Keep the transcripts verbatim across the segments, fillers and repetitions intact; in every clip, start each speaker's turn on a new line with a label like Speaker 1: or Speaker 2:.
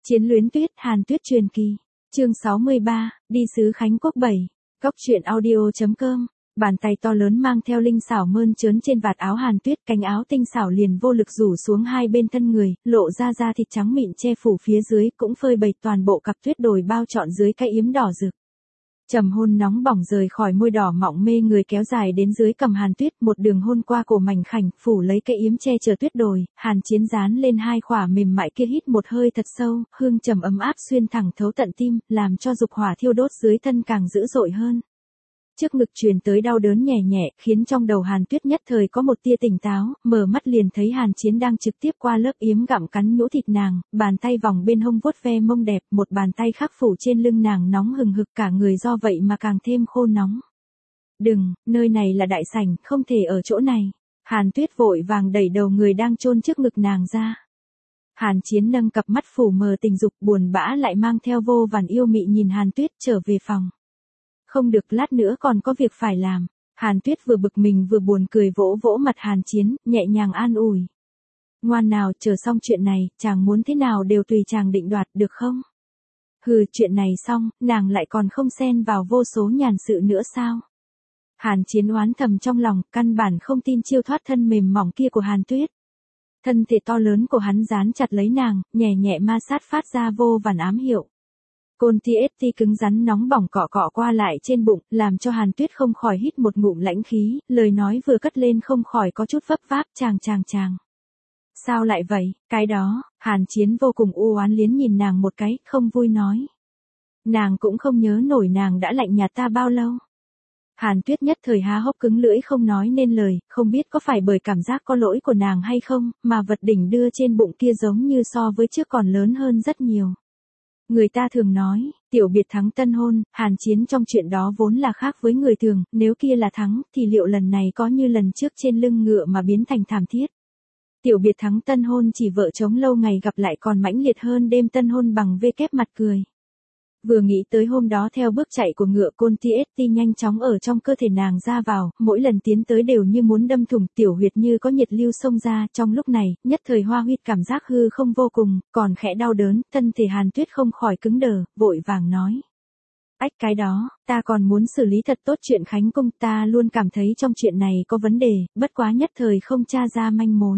Speaker 1: Chiến luyến tuyết, Hàn Tuyết truyền kỳ. Chương sáu mươi ba, đi xứ Khánh Quốc bảy. Cóc truyện audio chấm com. Bàn tay to lớn mang theo linh xảo mơn trớn trên vạt áo Hàn Tuyết, cánh áo tinh xảo liền vô lực rủ xuống hai bên thân người, lộ ra da thịt trắng mịn che phủ phía dưới, cũng phơi bày toàn bộ cặp tuyết đồi bao trọn dưới cái yếm đỏ rực. Trầm hôn nóng bỏng rời khỏi môi đỏ mọng mê người kéo dài đến dưới cằm Hàn Tuyết, một đường hôn qua cổ mảnh khảnh, phủ lấy cái yếm che chở tuyết đồi, Hàn Chiến dán lên hai khỏa mềm mại kia hít một hơi thật sâu, hương trầm ấm áp xuyên thẳng thấu tận tim, làm cho dục hỏa thiêu đốt dưới thân càng dữ dội hơn. Trước ngực truyền tới đau đớn nhẹ nhẹ, khiến trong đầu Hàn Tuyết nhất thời có một tia tỉnh táo, mở mắt liền thấy Hàn Chiến đang trực tiếp qua lớp yếm gặm cắn nhũ thịt nàng, bàn tay vòng bên hông vuốt ve mông đẹp, một bàn tay khác phủ trên lưng nàng nóng hừng hực cả người do vậy mà càng thêm khô nóng. Đừng, nơi này là đại sảnh, không thể ở chỗ này. Hàn Tuyết vội vàng đẩy đầu người đang chôn trước ngực nàng ra. Hàn Chiến nâng cặp mắt phủ mờ tình dục buồn bã lại mang theo vô vàn yêu mị nhìn Hàn Tuyết trở về phòng. Không được, lát nữa còn có việc phải làm. Hàn Tuyết vừa bực mình vừa buồn cười vỗ vỗ mặt Hàn Chiến, nhẹ nhàng an ủi. Ngoan nào, chờ xong chuyện này, chàng muốn thế nào đều tùy chàng định đoạt, được không? Hừ, chuyện này xong, nàng lại còn không xen vào vô số nhàn sự nữa sao? Hàn Chiến oán thầm trong lòng, căn bản không tin chiêu thoát thân mềm mỏng kia của Hàn Tuyết. Thân thể to lớn của hắn dán chặt lấy nàng, nhẹ nhẹ ma sát phát ra vô vàn ám hiệu. Côn ti ết ti cứng rắn nóng bỏng cọ cọ qua lại trên bụng, làm cho Hàn Tuyết không khỏi hít một ngụm lãnh khí, lời nói vừa cất lên không khỏi có chút vấp váp, chàng chàng chàng. Sao lại vậy, cái đó, Hàn Chiến vô cùng u oán liến nhìn nàng một cái, không vui nói. Nàng cũng không nhớ nổi nàng đã lạnh nhạt ta bao lâu. Hàn Tuyết nhất thời há hốc cứng lưỡi không nói nên lời, không biết có phải bởi cảm giác có lỗi của nàng hay không, mà vật đỉnh đưa trên bụng kia giống như so với trước còn lớn hơn rất nhiều. Người ta thường nói, tiểu biệt thắng tân hôn, Hàn Chiến trong chuyện đó vốn là khác với người thường, nếu kia là thắng, thì liệu lần này có như lần trước trên lưng ngựa mà biến thành thảm thiết. Tiểu biệt thắng tân hôn chỉ vợ chống lâu ngày gặp lại còn mãnh liệt hơn đêm tân hôn bằng vê kép mặt cười. Vừa nghĩ tới hôm đó theo bước chạy của ngựa, Côn ti ết ti nhanh chóng ở trong cơ thể nàng ra vào, mỗi lần tiến tới đều như muốn đâm thủng, tiểu huyệt như có nhiệt lưu xông ra, trong lúc này, nhất thời Hoa Huyết cảm giác hư không vô cùng, còn khẽ đau đớn, thân thể Hàn Tuyết không khỏi cứng đờ, vội vàng nói. Ách, cái đó, ta còn muốn xử lý thật tốt chuyện Khánh Cung, ta luôn cảm thấy trong chuyện này có vấn đề, bất quá nhất thời không tra ra manh mối.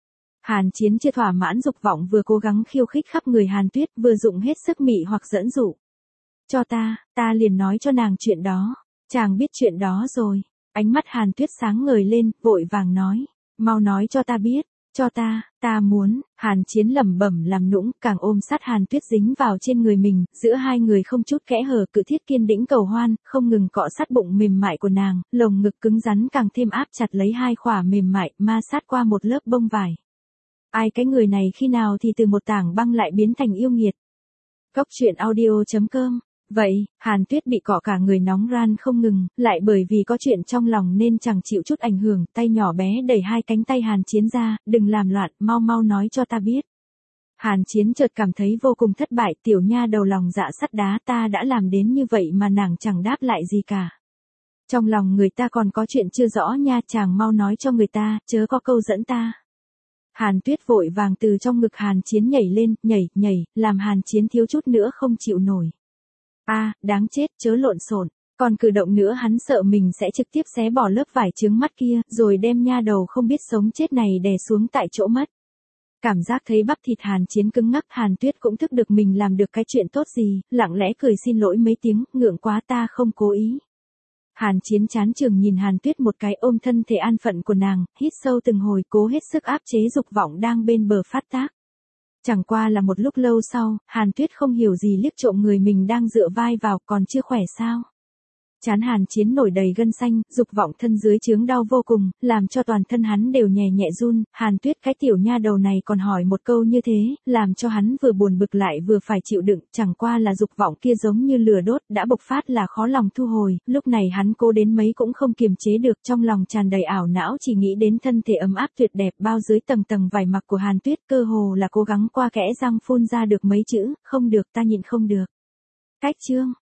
Speaker 1: Hàn Chiến chưa thỏa mãn dục vọng vừa cố gắng khiêu khích khắp người Hàn Tuyết, vừa dụng hết sức mị hoặc dẫn dụ. Cho ta, ta liền nói cho nàng chuyện đó. Chàng biết chuyện đó rồi. Ánh mắt Hàn Tuyết sáng ngời lên, vội vàng nói. Mau nói cho ta biết. Cho ta, ta muốn. Hàn Chiến lẩm bẩm làm nũng, càng ôm sát Hàn Tuyết dính vào trên người mình, giữa hai người không chút kẽ hở, cự thiết kiên đĩnh cầu hoan, không ngừng cọ sát bụng mềm mại của nàng, lồng ngực cứng rắn càng thêm áp chặt lấy hai khỏa mềm mại, ma sát qua một lớp bông vải. Ai cái người này khi nào thì từ một tảng băng lại biến thành yêu nghiệt. Cóc truyện audio chấm com. Vậy, Hàn Tuyết bị cọ cả người nóng ran không ngừng, lại bởi vì có chuyện trong lòng nên chẳng chịu chút ảnh hưởng, tay nhỏ bé đẩy hai cánh tay Hàn Chiến ra, đừng làm loạn, mau mau nói cho ta biết. Hàn Chiến chợt cảm thấy vô cùng thất bại, tiểu nha đầu lòng dạ sắt đá, ta đã làm đến như vậy mà nàng chẳng đáp lại gì cả. Trong lòng người ta còn có chuyện chưa rõ nha, chàng mau nói cho người ta, chớ có câu dẫn ta. Hàn Tuyết vội vàng từ trong ngực Hàn Chiến nhảy lên, nhảy, nhảy, làm Hàn Chiến thiếu chút nữa không chịu nổi. A, à, đáng chết, chớ lộn xộn, còn cử động nữa hắn sợ mình sẽ trực tiếp xé bỏ lớp vải chướng mắt kia, rồi đem nha đầu không biết sống chết này đè xuống tại chỗ mất. Cảm giác thấy bắp thịt Hàn Chiến cứng ngắc, Hàn Tuyết cũng thức được mình làm được cái chuyện tốt gì, lặng lẽ cười xin lỗi mấy tiếng, ngượng quá ta không cố ý. Hàn Chiến chán chường nhìn Hàn Tuyết một cái, ôm thân thể an phận của nàng, hít sâu từng hồi, cố hết sức áp chế dục vọng đang bên bờ phát tác. Chẳng qua là một lúc lâu sau, Hàn Tuyết không hiểu gì liếc trộm người mình đang dựa vai vào, còn chưa khỏe sao. Chán Hàn Chiến nổi đầy gân xanh, dục vọng thân dưới chướng đau vô cùng, làm cho toàn thân hắn đều nhẹ nhẹ run. Hàn Tuyết cái tiểu nha đầu này còn hỏi một câu như thế, làm cho hắn vừa buồn bực lại vừa phải chịu đựng, chẳng qua là dục vọng kia giống như lửa đốt, đã bộc phát là khó lòng thu hồi, lúc này hắn cố đến mấy cũng không kiềm chế được, trong lòng tràn đầy ảo não chỉ nghĩ đến thân thể ấm áp tuyệt đẹp bao dưới tầng tầng vải mặc của Hàn Tuyết, cơ hồ là cố gắng qua kẽ răng phun ra được mấy chữ, không được, ta nhịn không được. Cách chương